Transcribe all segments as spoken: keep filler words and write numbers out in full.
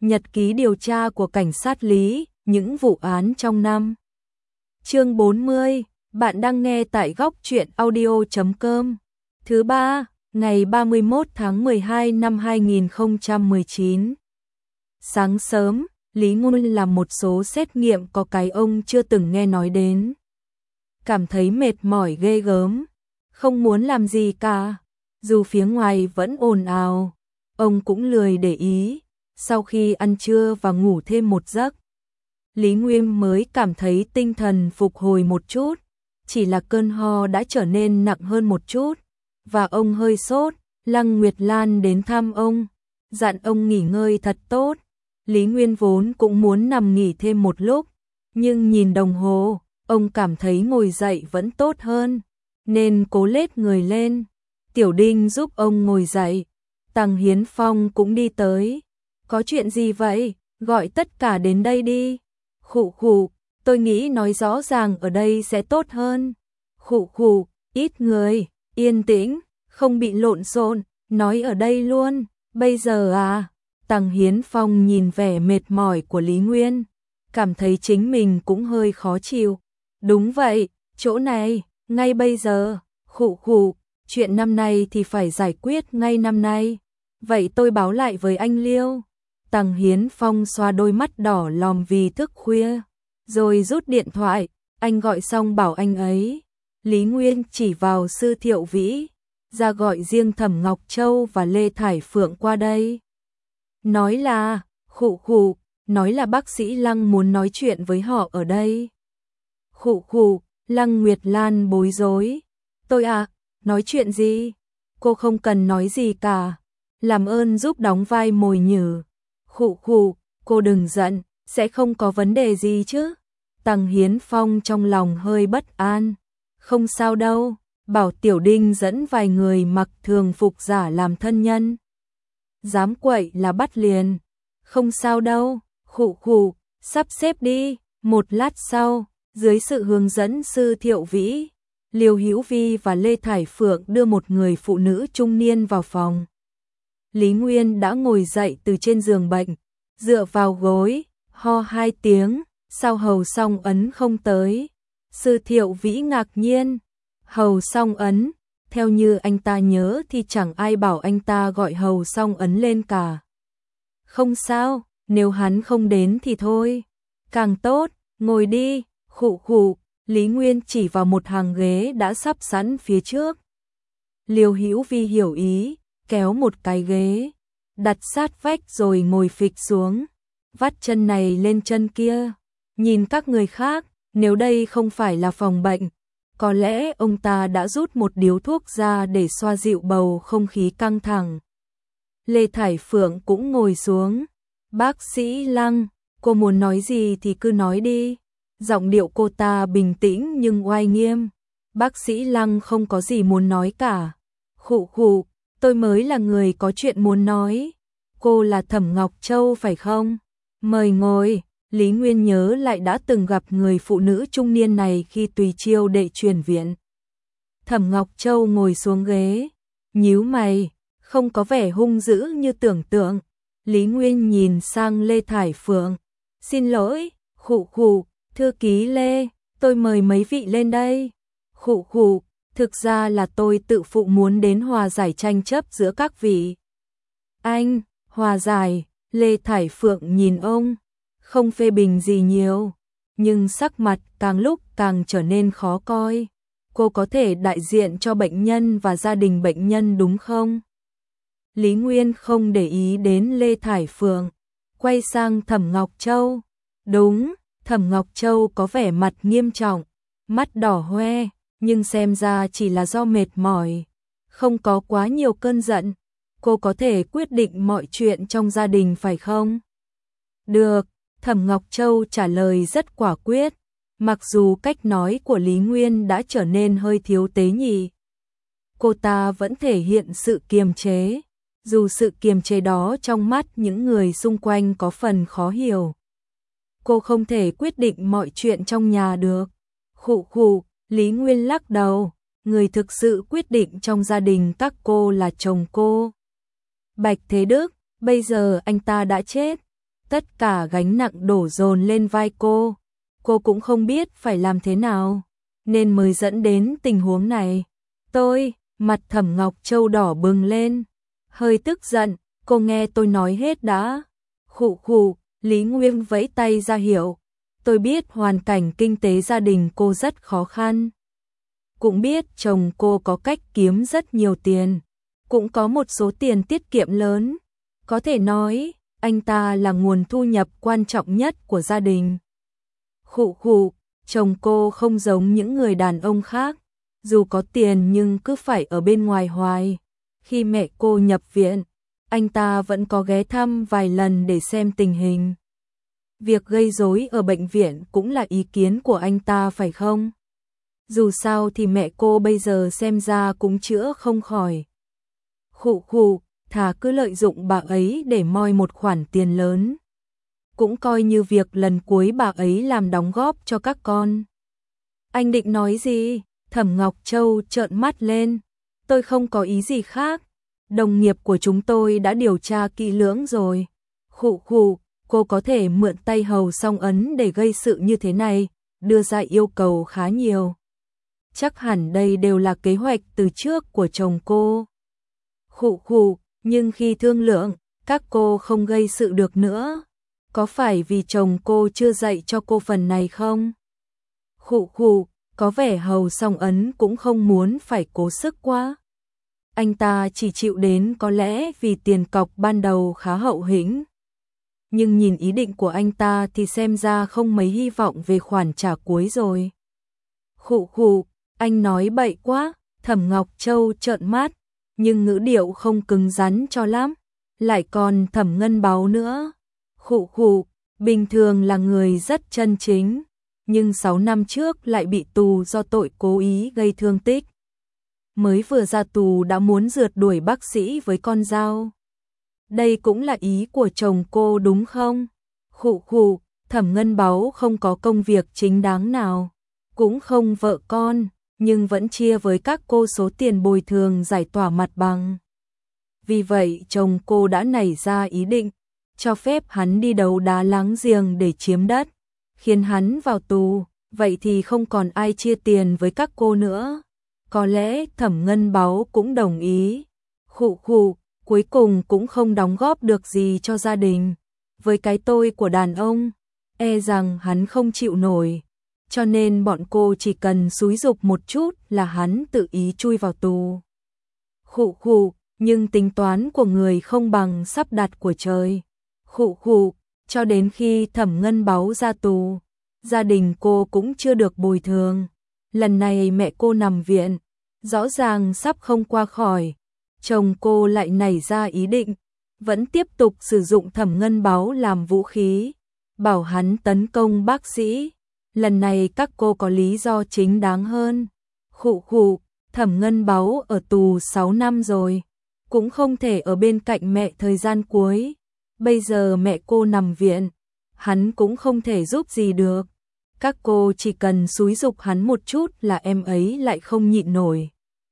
Nhật ký điều tra của cảnh sát Lý, những vụ án trong năm. Chương bốn mươi, bạn đang nghe tại góc truyện audio chấm com. Thứ ba, ngày ba mươi mốt tháng mười hai năm hai nghìn không trăm mười chín. Sáng sớm, Lý Nguyên làm một số xét nghiệm có cái ông chưa từng nghe nói đến. Cảm thấy mệt mỏi ghê gớm, không muốn làm gì cả. Dù phía ngoài vẫn ồn ào, ông cũng lười để ý. Sau khi ăn trưa và ngủ thêm một giấc, Lý Nguyên mới cảm thấy tinh thần phục hồi một chút. Chỉ là cơn ho đã trở nên nặng hơn một chút, và ông hơi sốt. Lăng Nguyệt Lan đến thăm ông, dặn ông nghỉ ngơi thật tốt. Lý Nguyên vốn cũng muốn nằm nghỉ thêm một lúc, nhưng nhìn đồng hồ, ông cảm thấy ngồi dậy vẫn tốt hơn, nên cố lết người lên. Tiểu Đinh giúp ông ngồi dậy, Tằng Hiến Phong cũng đi tới. Có chuyện gì vậy? Gọi tất cả đến đây đi. Khụ khụ, tôi nghĩ nói rõ ràng ở đây sẽ tốt hơn. Khụ khụ, ít người, yên tĩnh, không bị lộn xộn, nói ở đây luôn. Bây giờ à? Tằng Hiến Phong nhìn vẻ mệt mỏi của Lý Nguyên, cảm thấy chính mình cũng hơi khó chịu. Đúng vậy, chỗ này, ngay bây giờ. Khụ khụ, chuyện năm nay thì phải giải quyết ngay năm nay. Vậy tôi báo lại với anh Liêu. Tằng Hiến Phong xoa đôi mắt đỏ lòm vì thức khuya, rồi rút điện thoại. Anh gọi xong bảo anh ấy. Lý Nguyên chỉ vào Sư Thiệu Vĩ, ra gọi riêng Thẩm Ngọc Châu và Lê Thải Phượng qua đây. Nói là, khụ khụ, nói là bác sĩ Lăng muốn nói chuyện với họ ở đây. Khụ khụ, Lăng Nguyệt Lan bối rối. Tôi à, nói chuyện gì? Cô không cần nói gì cả. Làm ơn giúp đóng vai mồi nhử. Khụ khụ, cô đừng giận, sẽ không có vấn đề gì chứ? Tằng Hiến Phong trong lòng hơi bất an. Không sao đâu, bảo Tiểu Đinh dẫn vài người mặc thường phục giả làm thân nhân. Dám quậy là bắt liền. Không sao đâu, khụ khụ, sắp xếp đi. Một lát sau, dưới sự hướng dẫn Sư Thiệu Vĩ, Liêu Hữu Vi và Lê Thải Phượng đưa một người phụ nữ trung niên vào phòng. Lý Nguyên đã ngồi dậy từ trên giường bệnh, dựa vào gối, ho hai tiếng, sao Hầu Song Ấn không tới? Sư Thiệu Vĩ ngạc nhiên. Hầu Song Ấn, theo như anh ta nhớ thì chẳng ai bảo anh ta gọi Hầu Song Ấn lên cả. Không sao, nếu hắn không đến thì thôi. Càng tốt, ngồi đi. Khụ khụ, Lý Nguyên chỉ vào một hàng ghế đã sắp sẵn phía trước. Liêu Hữu Vi hiểu ý, kéo một cái ghế, đặt sát vách rồi ngồi phịch xuống, vắt chân này lên chân kia. Nhìn các người khác, nếu đây không phải là phòng bệnh, có lẽ ông ta đã rút một điếu thuốc ra để xoa dịu bầu không khí căng thẳng. Lê Thải Phượng cũng ngồi xuống. Bác sĩ Lăng, cô muốn nói gì thì cứ nói đi. Giọng điệu cô ta bình tĩnh nhưng oai nghiêm. Bác sĩ Lăng không có gì muốn nói cả. Khụ khụ, tôi mới là người có chuyện muốn nói. Cô là Thẩm Ngọc Châu phải không? Mời ngồi. Lý Nguyên nhớ lại đã từng gặp người phụ nữ trung niên này khi tùy chiêu đệ chuyển viện. Thẩm Ngọc Châu ngồi xuống ghế, nhíu mày, không có vẻ hung dữ như tưởng tượng. Lý Nguyên nhìn sang Lê Thải Phượng. Xin lỗi, khụ khụ, thư ký Lê, tôi mời mấy vị lên đây. Khụ khụ, thực ra là tôi tự phụ muốn đến hòa giải tranh chấp giữa các vị. Anh, hòa giải? Lê Thải Phượng nhìn ông, không phê bình gì nhiều, nhưng sắc mặt càng lúc càng trở nên khó coi. Cô có thể đại diện cho bệnh nhân và gia đình bệnh nhân đúng không? Lý Nguyên không để ý đến Lê Thải Phượng, quay sang Thẩm Ngọc Châu. Đúng, Thẩm Ngọc Châu có vẻ mặt nghiêm trọng, mắt đỏ hoe, nhưng xem ra chỉ là do mệt mỏi, không có quá nhiều cơn giận. Cô có thể quyết định mọi chuyện trong gia đình phải không? Được, Thẩm Ngọc Châu trả lời rất quả quyết, mặc dù cách nói của Lý Nguyên đã trở nên hơi thiếu tế nhị. Cô ta vẫn thể hiện sự kiềm chế, dù sự kiềm chế đó trong mắt những người xung quanh có phần khó hiểu. Cô không thể quyết định mọi chuyện trong nhà được. Khụ khụ, Lý Nguyên lắc đầu, người thực sự quyết định trong gia đình các cô là chồng cô. Bạch Thế Đức, bây giờ anh ta đã chết. tất cả gánh nặng đổ dồn lên vai cô. Cô cũng không biết phải làm thế nào, nên mới dẫn đến tình huống này. Tôi, mặt Thẩm Ngọc Châu đỏ bừng lên, hơi tức giận, cô nghe tôi nói hết đã. Khụ khụ, Lý Nguyên vẫy tay ra hiệu. Tôi biết hoàn cảnh kinh tế gia đình cô rất khó khăn. Cũng biết chồng cô có cách kiếm rất nhiều tiền, cũng có một số tiền tiết kiệm lớn. Có thể nói, anh ta là nguồn thu nhập quan trọng nhất của gia đình. Khụ khụ, chồng cô không giống những người đàn ông khác, dù có tiền nhưng cứ phải ở bên ngoài hoài. Khi mẹ cô nhập viện, anh ta vẫn có ghé thăm vài lần để xem tình hình. Việc gây rối ở bệnh viện cũng là ý kiến của anh ta phải không? Dù sao thì mẹ cô bây giờ xem ra cũng chữa không khỏi. Khụ khụ, thà cứ lợi dụng bà ấy để moi một khoản tiền lớn. Cũng coi như việc lần cuối bà ấy làm đóng góp cho các con. Anh định nói gì? Thẩm Ngọc Châu trợn mắt lên. Tôi không có ý gì khác. Đồng nghiệp của chúng tôi đã điều tra kỹ lưỡng rồi. Khụ khụ, cô có thể mượn tay Hầu Song Ấn để gây sự như thế này, đưa ra yêu cầu khá nhiều. Chắc hẳn đây đều là kế hoạch từ trước của chồng cô. Khụ khụ, nhưng khi thương lượng, các cô không gây sự được nữa. Có phải vì chồng cô chưa dạy cho cô phần này không? Khụ khụ, có vẻ Hầu Song Ấn cũng không muốn phải cố sức quá. Anh ta chỉ chịu đến có lẽ vì tiền cọc ban đầu khá hậu hĩnh. Nhưng nhìn ý định của anh ta thì xem ra không mấy hy vọng về khoản trả cuối rồi. Khụ khụ, anh nói bậy quá. Thẩm Ngọc Châu trợn mắt, nhưng ngữ điệu không cứng rắn cho lắm. Lại còn Thẩm Ngân Báu nữa. Khụ khụ, bình thường là người rất chân chính, nhưng sáu năm trước lại bị tù do tội cố ý gây thương tích. Mới vừa ra tù đã muốn rượt đuổi bác sĩ với con dao. Đây cũng là ý của chồng cô đúng không? Khụ khụ, Thẩm Ngân Báu không có công việc chính đáng nào, cũng không vợ con, nhưng vẫn chia với các cô số tiền bồi thường giải tỏa mặt bằng. Vì vậy chồng cô đã nảy ra ý định cho phép hắn đi đấu đá láng giềng để chiếm đất, khiến hắn vào tù, vậy thì không còn ai chia tiền với các cô nữa. Có lẽ Thẩm Ngân Báu cũng đồng ý. Khụ khụ, cuối cùng cũng không đóng góp được gì cho gia đình. Với cái tôi của đàn ông, e rằng hắn không chịu nổi. Cho nên bọn cô chỉ cần xúi giục một chút là hắn tự ý chui vào tù. Khụ khụ, nhưng tính toán của người không bằng sắp đặt của trời. Khụ khụ, cho đến khi Thẩm Ngân Báu ra tù, gia đình cô cũng chưa được bồi thường. Lần này mẹ cô nằm viện, rõ ràng sắp không qua khỏi. Chồng cô lại nảy ra ý định, vẫn tiếp tục sử dụng Thẩm Ngân Báu làm vũ khí, bảo hắn tấn công bác sĩ. Lần này các cô có lý do chính đáng hơn. Khụ khụ, Thẩm Ngân Báu ở tù sáu năm rồi, cũng không thể ở bên cạnh mẹ thời gian cuối. Bây giờ mẹ cô nằm viện, hắn cũng không thể giúp gì được. Các cô chỉ cần xúi giục hắn một chút là em ấy lại không nhịn nổi.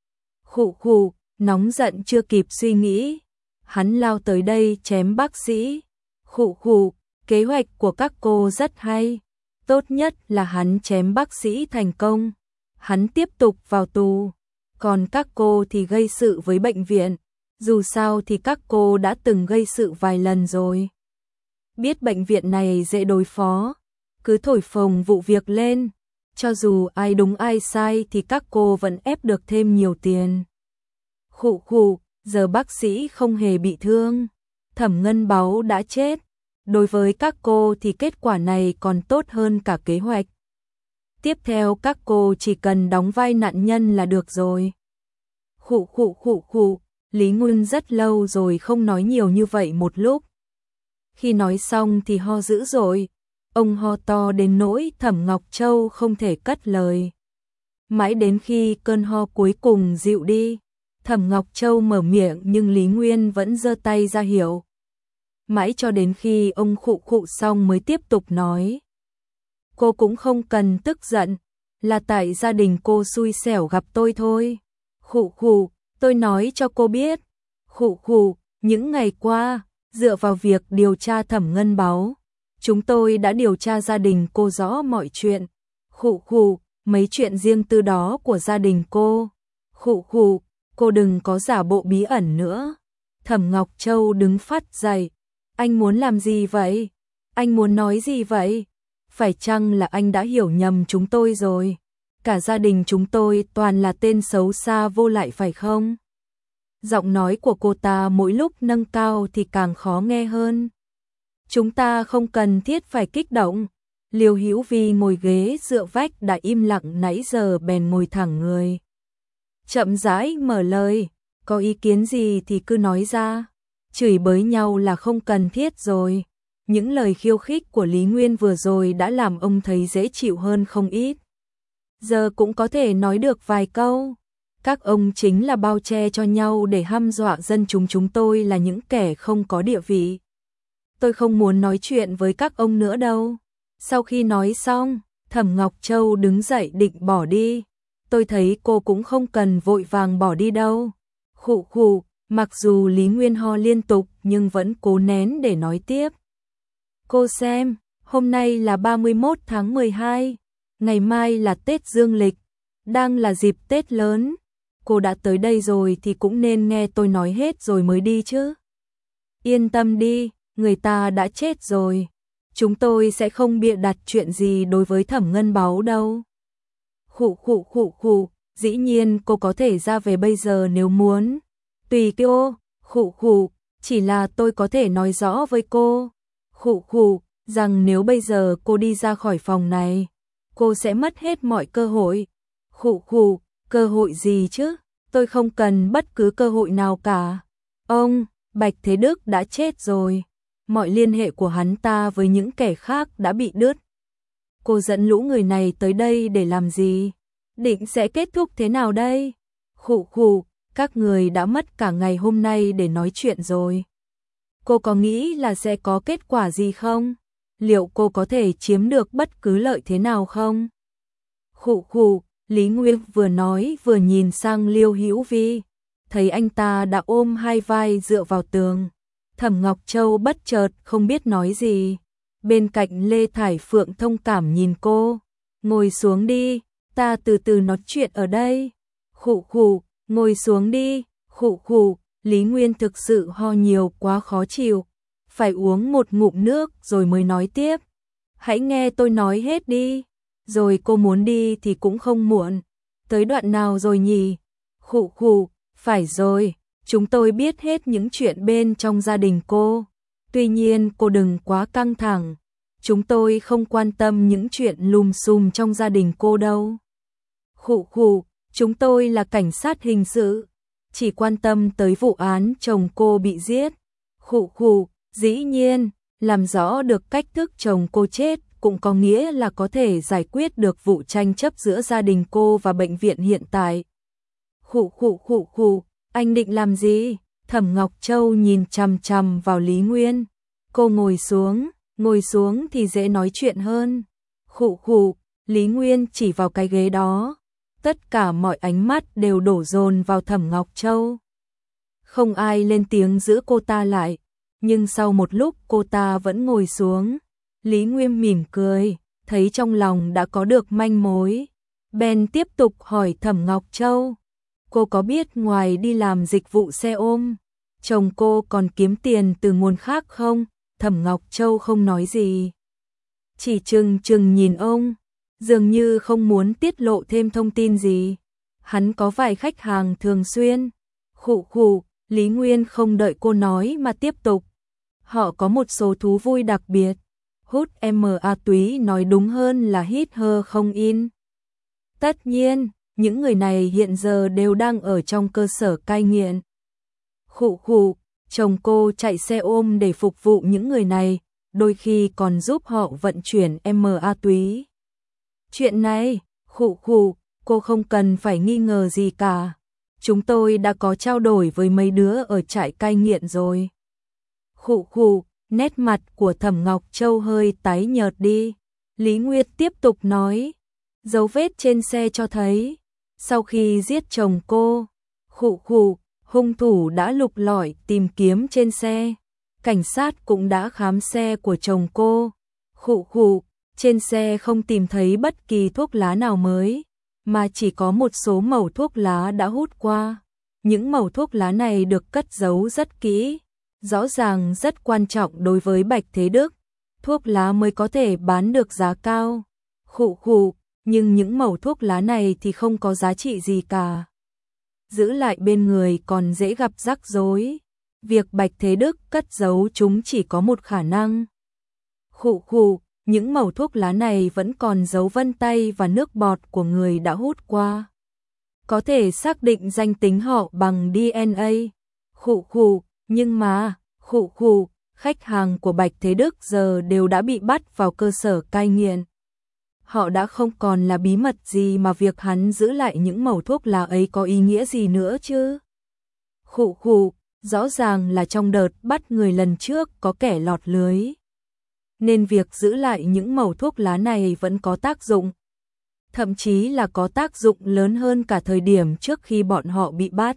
Khụ khụ, nóng giận chưa kịp suy nghĩ, hắn lao tới đây chém bác sĩ. Khụ khụ, kế hoạch của các cô rất hay. Tốt nhất là hắn chém bác sĩ thành công, hắn tiếp tục vào tù. Còn các cô thì gây sự với bệnh viện. Dù sao thì các cô đã từng gây sự vài lần rồi. Biết bệnh viện này dễ đối phó, cứ thổi phồng vụ việc lên. Cho dù ai đúng ai sai thì các cô vẫn ép được thêm nhiều tiền. Khụ khụ, giờ bác sĩ không hề bị thương, Thẩm Ngân Báu đã chết. Đối với các cô thì kết quả này còn tốt hơn cả kế hoạch. Tiếp theo các cô chỉ cần đóng vai nạn nhân là được rồi. Khụ khụ khụ khụ, Lý Nguyên rất lâu rồi không nói nhiều như vậy một lúc. Khi nói xong thì ho dữ dội, ông ho to đến nỗi Thẩm Ngọc Châu không thể cất lời. Mãi đến khi cơn ho cuối cùng dịu đi, Thẩm Ngọc Châu mở miệng nhưng Lý Nguyên vẫn giơ tay ra hiệu. Mãi cho đến khi ông khụ khụ xong mới tiếp tục nói. Cô cũng không cần tức giận, là tại gia đình cô xui xẻo gặp tôi thôi. Khụ khụ, tôi nói cho cô biết. Khụ khụ, những ngày qua, Dựa vào việc điều tra Thẩm Ngân Báu, chúng tôi đã điều tra gia đình cô rõ mọi chuyện. Khụ khụ, mấy chuyện riêng tư đó của gia đình cô. Khụ khụ, cô đừng có giả bộ bí ẩn nữa. Thẩm Ngọc Châu đứng phát dậy. Anh muốn làm gì vậy? Anh muốn nói gì vậy? Phải chăng là anh đã hiểu nhầm chúng tôi rồi? Cả gia đình chúng tôi toàn là tên xấu xa vô lại phải không? Giọng nói của cô ta mỗi lúc nâng cao thì càng khó nghe hơn. Chúng ta không cần thiết phải kích động. Liêu Hữu Vi ngồi ghế dựa vách đã im lặng nãy giờ bèn ngồi thẳng người. Chậm rãi mở lời, có ý kiến gì thì cứ nói ra. Chửi bới nhau là không cần thiết rồi. Những lời khiêu khích của Lý Nguyên vừa rồi đã làm ông thấy dễ chịu hơn không ít. Giờ cũng có thể nói được vài câu. Các ông chính là bao che cho nhau để hăm dọa dân chúng chúng tôi là những kẻ không có địa vị. Tôi không muốn nói chuyện với các ông nữa đâu. Sau khi nói xong, Thẩm Ngọc Châu đứng dậy định bỏ đi. Tôi thấy cô cũng không cần vội vàng bỏ đi đâu. Khụ khụ, mặc dù Lý Nguyên ho liên tục nhưng vẫn cố nén để nói tiếp. Cô xem, hôm nay là ba mươi mốt tháng mười hai, ngày mai là Tết Dương lịch, đang là dịp Tết lớn. Cô đã tới đây rồi thì cũng nên nghe tôi nói hết rồi mới đi chứ. Yên tâm đi, người ta đã chết rồi. Chúng tôi sẽ không bịa đặt chuyện gì đối với Thẩm Ngân Báu đâu. Khụ khụ khụ khụ, dĩ nhiên cô có thể ra về bây giờ nếu muốn. Tùy cô, khụ khụ, chỉ là tôi có thể nói rõ với cô. Khụ khụ, rằng nếu bây giờ cô đi ra khỏi phòng này, cô sẽ mất hết mọi cơ hội. Khụ khụ, cơ hội gì chứ? Tôi không cần bất cứ cơ hội nào cả. Ông, Bạch Thế Đức đã chết rồi. Mọi liên hệ của hắn ta với những kẻ khác đã bị đứt. Cô dẫn lũ người này tới đây để làm gì? Định sẽ kết thúc thế nào đây? Khụ khụ, các người đã mất cả ngày hôm nay để nói chuyện rồi. Cô có nghĩ là sẽ có kết quả gì không? Liệu cô có thể chiếm được bất cứ lợi thế nào không? Khụ khụ, Lý Nguyên vừa nói vừa nhìn sang Liêu Hữu Vi, thấy anh ta đã ôm hai vai dựa vào tường. Thẩm Ngọc Châu bất chợt không biết nói gì. Bên cạnh Lê Thải Phượng thông cảm nhìn cô. Ngồi xuống đi, ta từ từ nói chuyện ở đây. Khụ khụ, ngồi xuống đi, khụ khụ, Lý Nguyên thực sự ho nhiều quá khó chịu. Phải uống một ngụm nước rồi mới nói tiếp. Hãy nghe tôi nói hết đi. Rồi cô muốn đi thì cũng không muộn. Tới đoạn nào rồi nhỉ? Khụ khụ, phải rồi. Chúng tôi biết hết những chuyện bên trong gia đình cô. Tuy nhiên cô đừng quá căng thẳng. Chúng tôi không quan tâm những chuyện lùm xùm trong gia đình cô đâu. Khụ khụ, chúng tôi là cảnh sát hình sự. Chỉ quan tâm tới vụ án chồng cô bị giết. Khụ khụ, dĩ nhiên, làm rõ được cách thức chồng cô chết cũng có nghĩa là có thể giải quyết được vụ tranh chấp giữa gia đình cô và bệnh viện hiện tại. Khụ khụ khụ khụ. Anh định làm gì? Thẩm Ngọc Châu nhìn chằm chằm vào Lý Nguyên. Cô ngồi xuống, ngồi xuống thì dễ nói chuyện hơn. Khụ khụ, Lý Nguyên chỉ vào cái ghế đó. Tất cả mọi ánh mắt đều đổ dồn vào Thẩm Ngọc Châu. Không ai lên tiếng giữ cô ta lại, nhưng sau một lúc cô ta vẫn ngồi xuống. Lý Nguyên mỉm cười, thấy trong lòng đã có được manh mối. Bèn tiếp tục hỏi Thẩm Ngọc Châu. Cô có biết ngoài đi làm dịch vụ xe ôm, chồng cô còn kiếm tiền từ nguồn khác không? Thẩm Ngọc Châu không nói gì. Chỉ chừng chừng nhìn ông, dường như không muốn tiết lộ thêm thông tin gì. Hắn có vài khách hàng thường xuyên. Khụ khụ, Lý Nguyên không đợi cô nói mà tiếp tục. Họ có một số thú vui đặc biệt. Hút ma túy, nói đúng hơn là hít hơ không in. Tất nhiên, những người này hiện giờ đều đang ở trong cơ sở cai nghiện. Khụ khụ, chồng cô chạy xe ôm để phục vụ những người này, đôi khi còn giúp họ vận chuyển ma túy. Chuyện này, khụ khụ, cô không cần phải nghi ngờ gì cả. Chúng tôi đã có trao đổi với mấy đứa ở trại cai nghiện rồi. Khụ khụ, nét mặt của Thẩm Ngọc Châu hơi tái nhợt đi. Lý Nguyệt tiếp tục nói, dấu vết trên xe cho thấy, sau khi giết chồng cô, khụ khụ, hung thủ đã lục lọi tìm kiếm trên xe. cảnh sát cũng đã khám xe của chồng cô. Khụ khụ, trên xe không tìm thấy bất kỳ thuốc lá nào mới, mà chỉ có một số mẩu thuốc lá đã hút qua. Những mẩu thuốc lá này được cất giấu rất kỹ, rõ ràng rất quan trọng đối với Bạch Thế Đức. Thuốc lá mới có thể bán được giá cao. Khụ khụ, nhưng những mẩu thuốc lá này thì không có giá trị gì cả. Giữ lại bên người còn dễ gặp rắc rối. Việc Bạch Thế Đức cất giấu chúng chỉ có một khả năng. Khụ khụ, những mẩu thuốc lá này vẫn còn dấu vân tay và nước bọt của người đã hút qua. Có thể xác định danh tính họ bằng đê en a. Khụ khụ, nhưng mà, khụ khụ, khách hàng của Bạch Thế Đức giờ đều đã bị bắt vào cơ sở cai nghiện. Họ đã không còn là bí mật gì mà việc hắn giữ lại những mẩu thuốc lá ấy có ý nghĩa gì nữa chứ. Khụ khụ, rõ ràng là trong đợt bắt người lần trước có kẻ lọt lưới. Nên việc giữ lại những mẩu thuốc lá này vẫn có tác dụng. Thậm chí là có tác dụng lớn hơn cả thời điểm trước khi bọn họ bị bắt.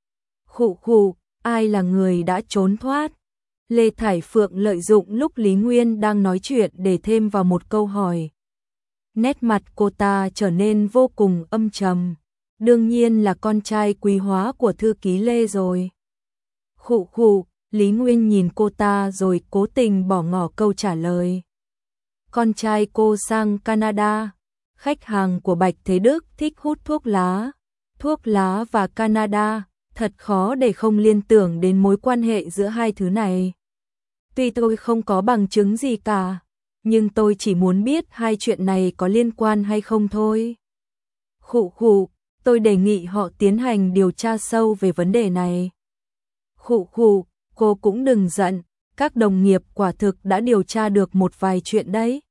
Khụ khụ, ai là người đã trốn thoát? Lê Thải Phượng lợi dụng lúc Lý Nguyên đang nói chuyện để thêm vào một câu hỏi. Nét mặt cô ta trở nên vô cùng âm trầm. Đương nhiên là con trai quý hóa của thư ký Lê rồi. Khụ khụ, Lý Nguyên nhìn cô ta rồi cố tình bỏ ngỏ câu trả lời. Con trai cô sang Canada. Khách hàng của Bạch Thế Đức thích hút thuốc lá. Thuốc lá và Canada, thật khó để không liên tưởng đến mối quan hệ giữa hai thứ này. Tuy tôi không có bằng chứng gì cả, nhưng tôi chỉ muốn biết hai chuyện này có liên quan hay không thôi. Khụ khụ, tôi đề nghị họ tiến hành điều tra sâu về vấn đề này. Khụ khụ, cô cũng đừng giận, các đồng nghiệp quả thực đã điều tra được một vài chuyện đấy.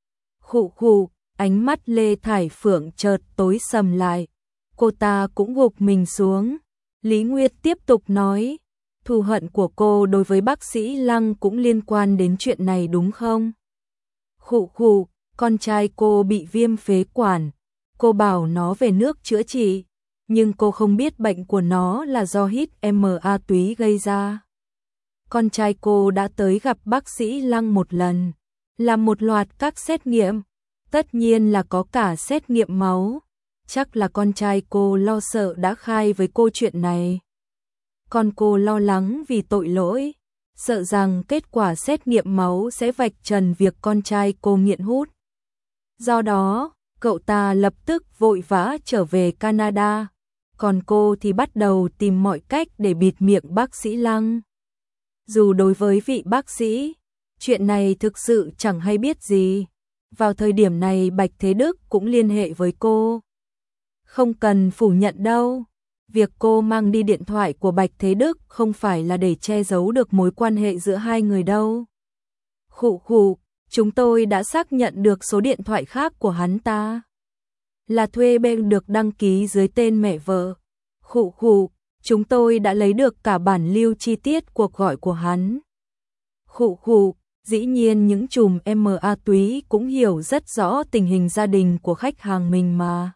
Khụ khụ, ánh mắt Lê Thải Phượng chợt tối sầm lại, cô ta cũng gục mình xuống. Lý Nguyệt tiếp tục nói, thù hận của cô đối với bác sĩ Lăng cũng liên quan đến chuyện này đúng không? Khụ khụ, con trai cô bị viêm phế quản, cô bảo nó về nước chữa trị, nhưng cô không biết bệnh của nó là do hít ma túy gây ra. Con trai cô đã tới gặp bác sĩ Lăng một lần, làm một loạt các xét nghiệm, tất nhiên là có cả xét nghiệm máu. Chắc là con trai cô lo sợ đã khai với cô chuyện này. Con cô lo lắng vì tội lỗi, sợ rằng kết quả xét nghiệm máu sẽ vạch trần việc con trai cô nghiện hút. Do đó, cậu ta lập tức vội vã trở về Canada, còn cô thì bắt đầu tìm mọi cách để bịt miệng bác sĩ Lăng. Dù đối với vị bác sĩ, chuyện này thực sự chẳng hay biết gì. Vào thời điểm này Bạch Thế Đức cũng liên hệ với cô. Không cần phủ nhận đâu, việc cô mang đi điện thoại của Bạch Thế Đức không phải là để che giấu được mối quan hệ giữa hai người đâu. Khụ khụ, chúng tôi đã xác nhận được số điện thoại khác của hắn ta. Là thuê bên được đăng ký dưới tên mẹ vợ. Khụ khụ, chúng tôi đã lấy được cả bản lưu chi tiết cuộc gọi của hắn. Khụ khụ, dĩ nhiên những chùm ma túy cũng hiểu rất rõ tình hình gia đình của khách hàng mình mà.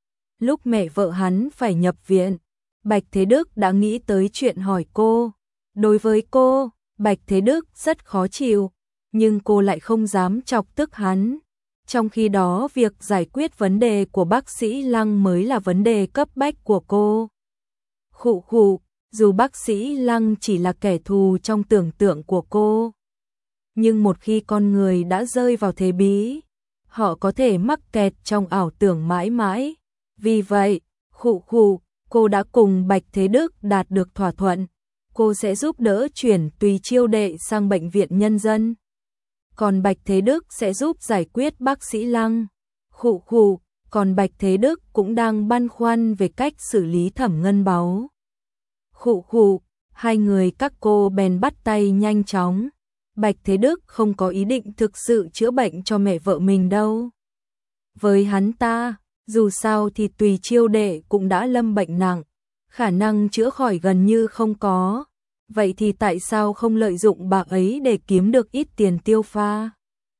Lúc mẹ vợ hắn phải nhập viện, Bạch Thế Đức đã nghĩ tới chuyện hỏi cô. Đối với cô, Bạch Thế Đức rất khó chịu, nhưng cô lại không dám chọc tức hắn. Trong khi đó việc giải quyết vấn đề của bác sĩ Lăng mới là vấn đề cấp bách của cô. Khụ khụ, dù bác sĩ Lăng chỉ là kẻ thù trong tưởng tượng của cô, nhưng một khi con người đã rơi vào thế bí, họ có thể mắc kẹt trong ảo tưởng mãi mãi. Vì vậy, khụ khụ, cô đã cùng Bạch Thế Đức đạt được thỏa thuận. Cô sẽ giúp đỡ chuyển Tùy Chiêu Đệ sang bệnh viện nhân dân. Còn Bạch Thế Đức sẽ giúp giải quyết bác sĩ Lăng. Khụ khụ, còn Bạch Thế Đức cũng đang băn khoăn về cách xử lý Thẩm Ngân Báu. Khụ khụ, hai người các cô bèn bắt tay nhanh chóng. Bạch Thế Đức không có ý định thực sự chữa bệnh cho mẹ vợ mình đâu. Với hắn ta, dù sao thì Tùy Chiêu Đệ cũng đã lâm bệnh nặng, khả năng chữa khỏi gần như không có. Vậy thì tại sao không lợi dụng bà ấy để kiếm được ít tiền tiêu pha?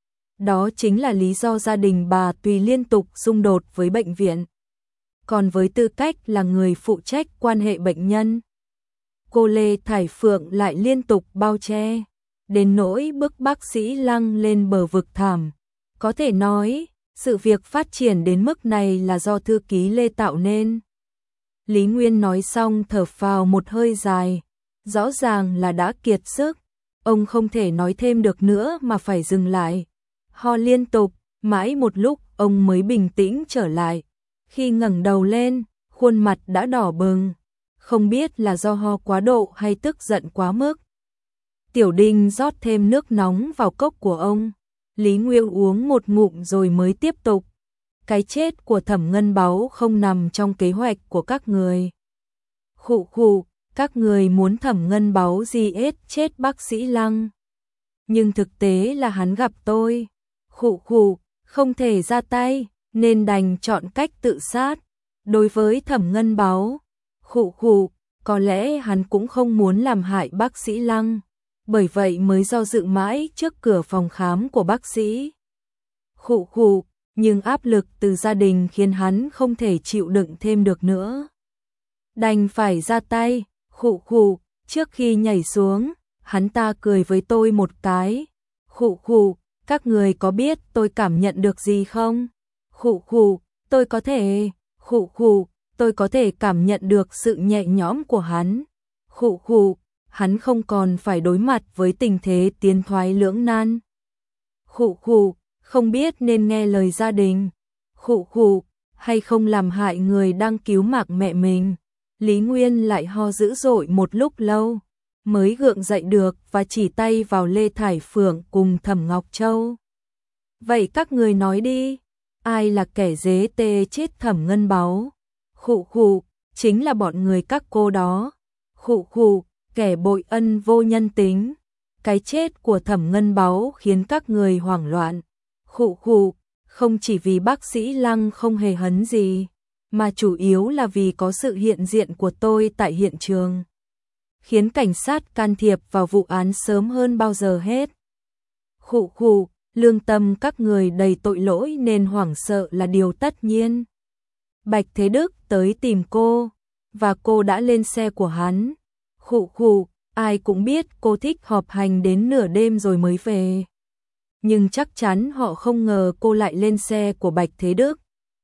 Đó chính là lý do gia đình bà Tùy liên tục xung đột với bệnh viện. Còn với tư cách là người phụ trách quan hệ bệnh nhân, cô Lê Thải Phượng lại liên tục bao che. đến nỗi bức bác sĩ Lăng lên bờ vực thẳm. Có thể nói, sự việc phát triển đến mức này là do thư ký Lê tạo nên. Lý Nguyên nói xong thở phào một hơi dài, rõ ràng là đã kiệt sức, ông không thể nói thêm được nữa mà phải dừng lại. Ho liên tục, mãi một lúc ông mới bình tĩnh trở lại. Khi ngẩng đầu lên, khuôn mặt đã đỏ bừng, không biết là do ho quá độ hay tức giận quá mức. Tiểu Đinh rót thêm nước nóng vào cốc của ông. Lý Nguyên uống một ngụm rồi mới tiếp tục. Cái chết của Thẩm Ngân Báu không nằm trong kế hoạch của các người. Khụ khụ, các người muốn Thẩm Ngân Báu giết chết bác sĩ Lăng. Nhưng thực tế là hắn gặp tôi. Khụ khụ, không thể ra tay, nên đành chọn cách tự sát. Đối với Thẩm Ngân Báu, khụ khụ, có lẽ hắn cũng không muốn làm hại bác sĩ Lăng. Bởi vậy mới do dự mãi trước cửa phòng khám của bác sĩ. Khụ khụ, nhưng áp lực từ gia đình khiến hắn không thể chịu đựng thêm được nữa. Đành phải ra tay, khụ khụ, trước khi nhảy xuống, hắn ta cười với tôi một cái. Khụ khụ, các người có biết tôi cảm nhận được gì không? Khụ khụ, tôi có thể, khụ khụ, tôi có thể cảm nhận được sự nhẹ nhõm của hắn. Khụ khụ, hắn không còn phải đối mặt với tình thế tiến thoái lưỡng nan. Khụ khụ, không biết nên nghe lời gia đình. Khụ khụ, hay không làm hại người đang cứu mạng mẹ mình. Lý Nguyên lại ho dữ dội một lúc lâu, mới gượng dậy được và chỉ tay vào Lê Thải Phượng cùng Thẩm Ngọc Châu. Vậy các người nói đi, ai là kẻ giết tê chết Thẩm Ngân Báu? Khụ khụ, chính là bọn người các cô đó. Khụ khụ, kẻ bội ân vô nhân tính. Cái chết của Thẩm Ngân Báu khiến các người hoảng loạn. Khụ khụ, không chỉ vì bác sĩ Lăng không hề hấn gì, mà chủ yếu là vì có sự hiện diện của tôi tại hiện trường, khiến cảnh sát can thiệp vào vụ án sớm hơn bao giờ hết. Khụ khụ, lương tâm các người đầy tội lỗi nên hoảng sợ là điều tất nhiên. Bạch Thế Đức tới tìm cô, và cô đã lên xe của hắn. Khụ khụ, ai cũng biết cô thích họp hành đến nửa đêm rồi mới về. Nhưng chắc chắn họ không ngờ cô lại lên xe của Bạch Thế Đức.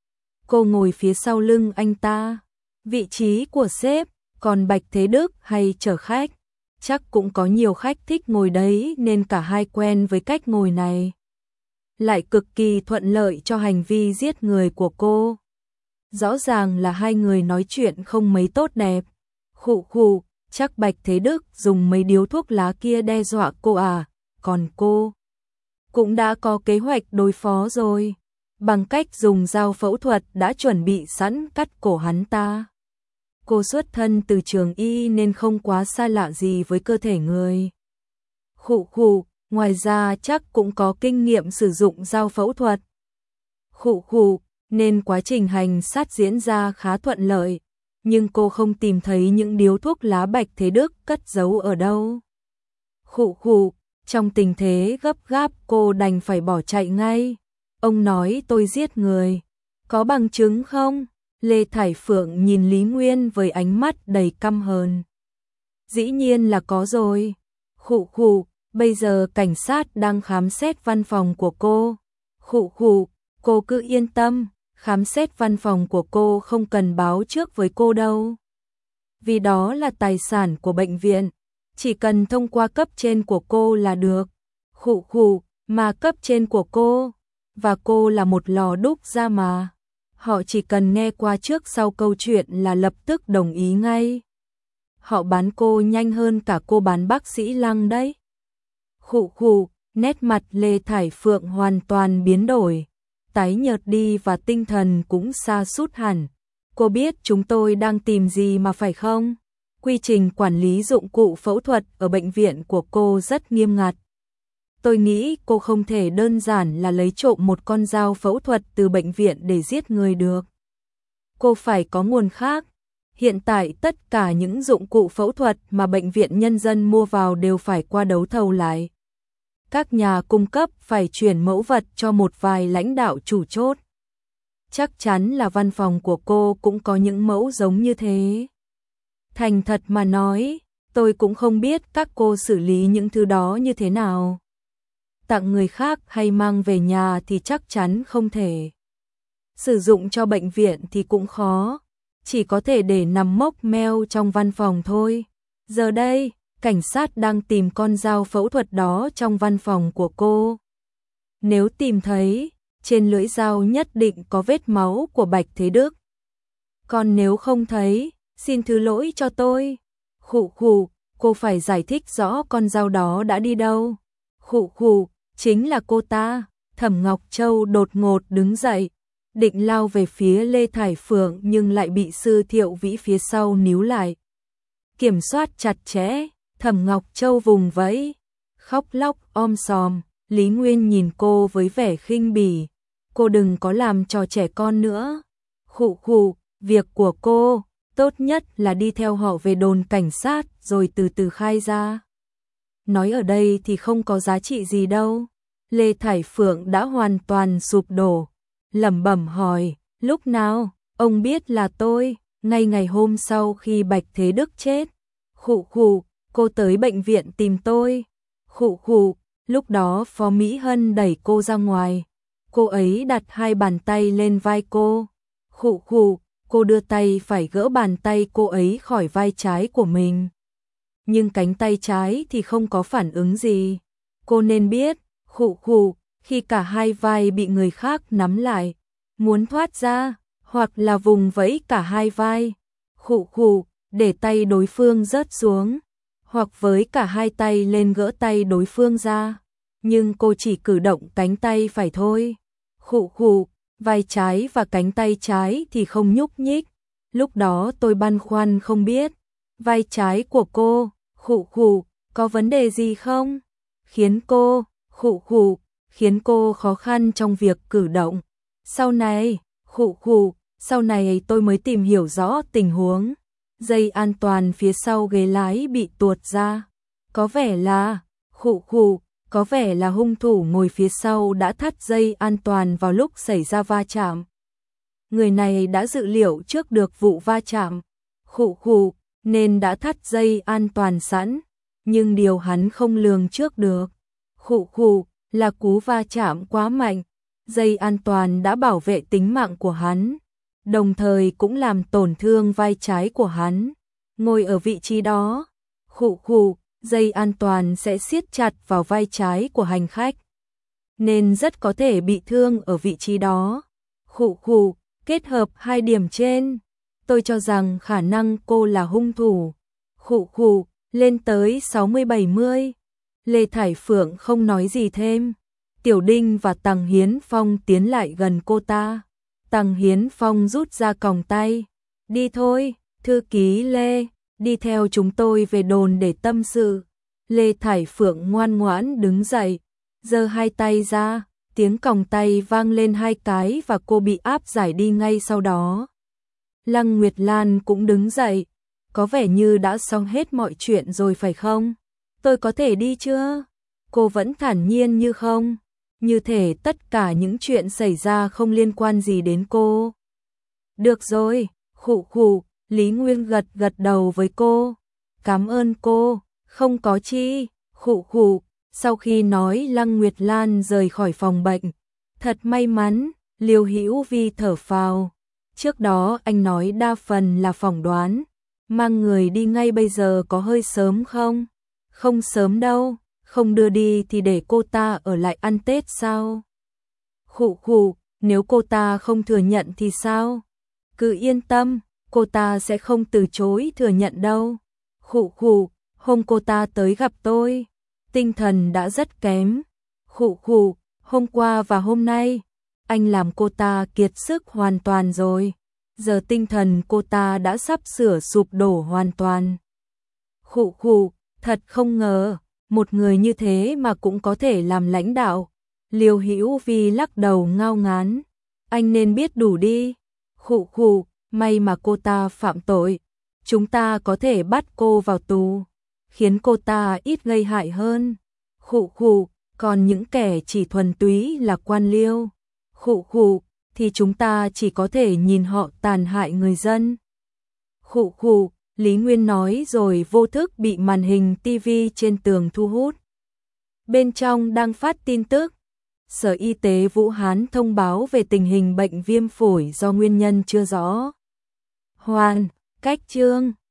Cô ngồi phía sau lưng anh ta, vị trí của sếp, còn Bạch Thế Đức hay chở khách. Chắc cũng có nhiều khách thích ngồi đấy nên cả hai quen với cách ngồi này. Lại cực kỳ thuận lợi cho hành vi giết người của cô. Rõ ràng là hai người nói chuyện không mấy tốt đẹp. Khụ khụ, chắc Bạch Thế Đức dùng mấy điếu thuốc lá kia đe dọa cô à, còn cô cũng đã có kế hoạch đối phó rồi, bằng cách dùng dao phẫu thuật đã chuẩn bị sẵn cắt cổ hắn ta. Cô xuất thân từ trường y nên không quá xa lạ gì với cơ thể người. Khụ khụ, ngoài ra chắc cũng có kinh nghiệm sử dụng dao phẫu thuật. Khụ khụ, nên quá trình hành sát diễn ra khá thuận lợi, nhưng cô không tìm thấy những điếu thuốc lá Bạch Thế Đức cất giấu ở đâu. Khụ khụ, trong tình thế gấp gáp cô đành phải bỏ chạy ngay. Ông nói tôi giết người, có bằng chứng không? Lê Thải Phượng nhìn Lý Nguyên với ánh mắt đầy căm hờn. Dĩ nhiên là có rồi. Khụ khụ, bây giờ cảnh sát đang khám xét văn phòng của cô. Khụ khụ, cô cứ yên tâm, khám xét văn phòng của cô không cần báo trước với cô đâu. Vì đó là tài sản của bệnh viện, chỉ cần thông qua cấp trên của cô là được. Khụ khụ, mà cấp trên của cô, và cô là một lò đúc ra mà. Họ chỉ cần nghe qua trước sau câu chuyện là lập tức đồng ý ngay. Họ bán cô nhanh hơn cả cô bán bác sĩ Lăng đấy. Khụ khụ, nét mặt Lê Thải Phượng hoàn toàn biến đổi, tái nhợt đi và tinh thần cũng sa sút hẳn. Cô biết chúng tôi đang tìm gì mà phải không? Quy trình quản lý dụng cụ phẫu thuật ở bệnh viện của cô rất nghiêm ngặt. Tôi nghĩ cô không thể đơn giản là lấy trộm một con dao phẫu thuật từ bệnh viện để giết người được. Cô phải có nguồn khác. Hiện tại tất cả những dụng cụ phẫu thuật mà bệnh viện nhân dân mua vào đều phải qua đấu thầu lại. Các nhà cung cấp phải chuyển mẫu vật cho một vài lãnh đạo chủ chốt. Chắc chắn là văn phòng của cô cũng có những mẫu giống như thế. Thành thật mà nói, tôi cũng không biết các cô xử lý những thứ đó như thế nào. Tặng người khác hay mang về nhà thì chắc chắn không thể. Sử dụng cho bệnh viện thì cũng khó, chỉ có thể để nằm mốc meo trong văn phòng thôi. Giờ đây, cảnh sát đang tìm con dao phẫu thuật đó trong văn phòng của cô. Nếu tìm thấy, trên lưỡi dao nhất định có vết máu của Bạch Thế Đức. Còn nếu không thấy, xin thứ lỗi cho tôi. Khụ khụ, cô phải giải thích rõ con dao đó đã đi đâu. Khụ khụ, chính là cô ta. Thẩm Ngọc Châu đột ngột đứng dậy, định lao về phía Lê Thải Phượng nhưng lại bị Sư Thiệu Vĩ phía sau níu lại. Kiểm soát chặt chẽ, Thẩm Ngọc Châu vùng vẫy, khóc lóc om sòm. Lý Nguyên nhìn cô với vẻ khinh bỉ. Cô đừng có làm trò trẻ con nữa. Khụ khụ, việc của cô, tốt nhất là đi theo họ về đồn cảnh sát rồi từ từ khai ra. Nói ở đây thì không có giá trị gì đâu. Lê Thải Phượng đã hoàn toàn sụp đổ, lẩm bẩm hỏi, lúc nào, ông biết là tôi, ngay ngày hôm sau khi Bạch Thế Đức chết. Khụ khụ, cô tới bệnh viện tìm tôi. Khụ khụ, lúc đó Phó Mỹ Hân đẩy cô ra ngoài. Cô ấy đặt hai bàn tay lên vai cô. Khụ khụ, cô đưa tay phải gỡ bàn tay cô ấy khỏi vai trái của mình. Nhưng cánh tay trái thì không có phản ứng gì. Cô nên biết, khụ khụ, khi cả hai vai bị người khác nắm lại, muốn thoát ra, hoặc là vùng vẫy cả hai vai, khụ khụ, để tay đối phương rớt xuống, hoặc với cả hai tay lên gỡ tay đối phương ra. Nhưng cô chỉ cử động cánh tay phải thôi. Khụ khụ, vai trái và cánh tay trái thì không nhúc nhích. Lúc đó tôi băn khoăn không biết, vai trái của cô, khụ khụ, có vấn đề gì không? Khiến cô, khụ khụ, khiến cô khó khăn trong việc cử động. Sau này, khụ khụ, sau này tôi mới tìm hiểu rõ tình huống. Dây an toàn phía sau ghế lái bị tuột ra. Có vẻ là, khụ khụ, có vẻ là hung thủ ngồi phía sau đã thắt dây an toàn vào lúc xảy ra va chạm. Người này đã dự liệu trước được vụ va chạm, khụ khụ, nên đã thắt dây an toàn sẵn. Nhưng điều hắn không lường trước được, khụ khụ, là cú va chạm quá mạnh. Dây an toàn đã bảo vệ tính mạng của hắn, đồng thời cũng làm tổn thương vai trái của hắn. Ngồi ở vị trí đó, khụ khụ, dây an toàn sẽ siết chặt vào vai trái của hành khách, nên rất có thể bị thương ở vị trí đó. Khụ khụ, kết hợp hai điểm trên, tôi cho rằng khả năng cô là hung thủ. Khụ khụ, lên tới sáu mươi bảy mươi. Lê Thải Phượng không nói gì thêm. Tiểu Đinh và Tằng Hiến Phong tiến lại gần cô ta. Tằng Hiến Phong rút ra còng tay. Đi thôi, thư ký Lê, đi theo chúng tôi về đồn để tâm sự. Lê Thải Phượng ngoan ngoãn đứng dậy, giơ hai tay ra, tiếng còng tay vang lên hai cái và cô bị áp giải đi ngay sau đó. Lăng Nguyệt Lan cũng đứng dậy, có vẻ như đã xong hết mọi chuyện rồi phải không? Tôi có thể đi chưa? Cô vẫn thản nhiên như không, như thể tất cả những chuyện xảy ra không liên quan gì đến cô. Được rồi, khụ khụ, Lý Nguyên gật gật đầu với cô. Cảm ơn cô, không có chi, khụ khụ. Sau khi nói Lăng Nguyệt Lan rời khỏi phòng bệnh, thật may mắn, Liêu Hữu Vi thở phào. Trước đó anh nói đa phần là phỏng đoán, mang người đi ngay bây giờ có hơi sớm không? Không sớm đâu, không đưa đi thì để cô ta ở lại ăn Tết sao? Khụ khụ, nếu cô ta không thừa nhận thì sao? Cứ yên tâm, cô ta sẽ không từ chối thừa nhận đâu. Khụ khụ, hôm cô ta tới gặp tôi, tinh thần đã rất kém. Khụ khụ, hôm qua và hôm nay, anh làm cô ta kiệt sức hoàn toàn rồi. Giờ tinh thần cô ta đã sắp sửa sụp đổ hoàn toàn. Khụ khụ, thật không ngờ, một người như thế mà cũng có thể làm lãnh đạo. Liêu Hữu Vi lắc đầu ngao ngán. Anh nên biết đủ đi. Khụ khụ, may mà cô ta phạm tội. Chúng ta có thể bắt cô vào tù, khiến cô ta ít gây hại hơn. Khụ khụ, còn những kẻ chỉ thuần túy là quan liêu, khụ khụ, thì chúng ta chỉ có thể nhìn họ tàn hại người dân. Khụ khụ, Lý Nguyên nói rồi vô thức bị màn hình tivi trên tường thu hút. Bên trong đang phát tin tức. Sở Y tế Vũ Hán thông báo về tình hình bệnh viêm phổi do nguyên nhân chưa rõ. Hoàn, cách chương